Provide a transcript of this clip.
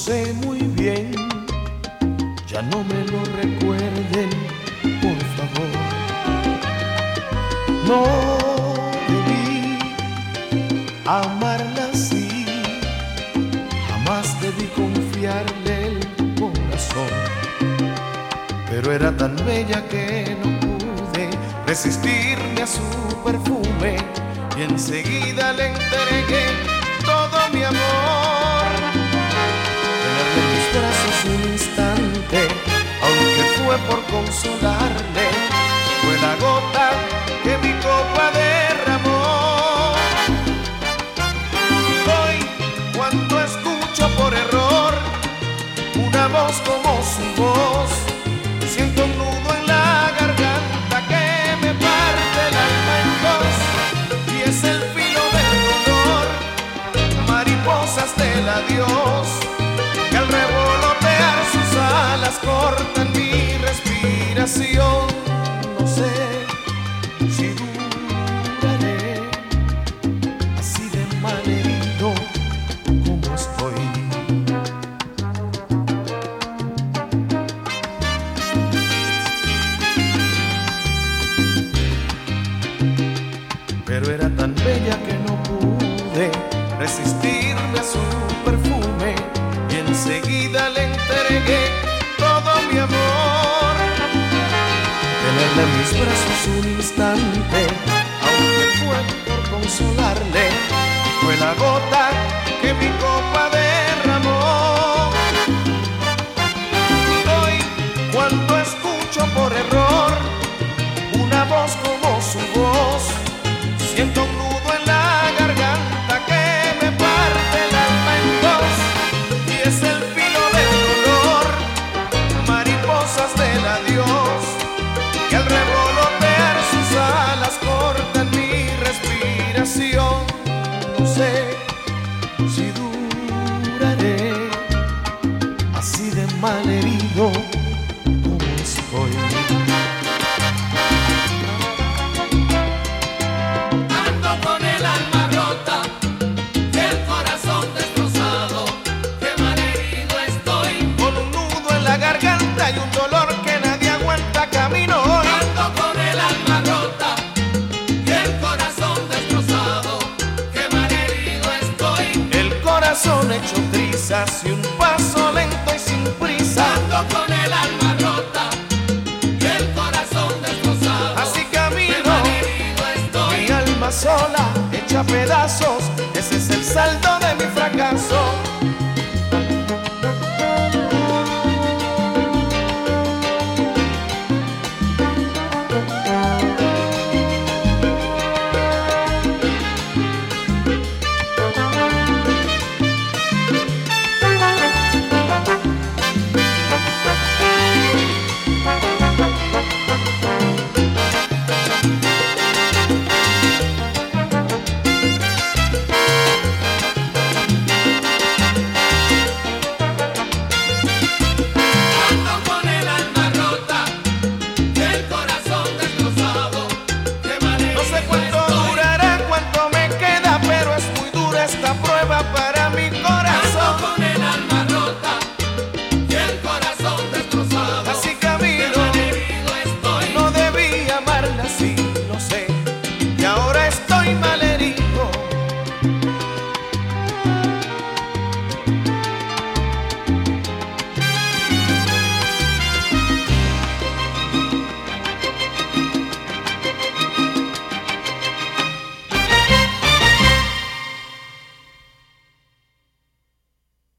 sé muy bien, ya no me lo recuerden, por favor. No debí amarla así, jamás debí confiarle el corazón, pero era tan bella que no pude resistirme a su perfume y enseguida le entregué todo mi amor. Tenerle en mis brazos un instante, aunque fue por consolarle, fue la gota que mi copa derramó. Hoy, cuando escucho por error una voz como su voz, siento un nudo en la garganta que me parte el alma en dos, y es el filo del dolor, mariposas del adiós, que al revolotear sus alas cortan mi respiración. No sé si duraré así de malherido como estoy. Pero era tan bella que no pude resistirme a su perfume y enseguida le entregué todo mi amor. Tenerla en mis brazos un instante, aunque fue por consolarle, fue la gota que mi copa derramó. Hoy, cuando escucho por error una voz como su voz, siento un nudo en la garganta que me parte el alma en dos, y es el filo del dolor, mariposas del adiós, que al revolotear sus alas cortan mi respiración. No sé si duraré así de malherido como estoy. Hay un dolor que nadie aguanta, camino hoy. Ando con el alma rota y el corazón destrozado, que malherido estoy. El corazón hecho trizas y un paso lento y sin prisa. Ando con el alma rota y el corazón destrozado, así camino, que malherido estoy. mi alma sola hecha pedazos.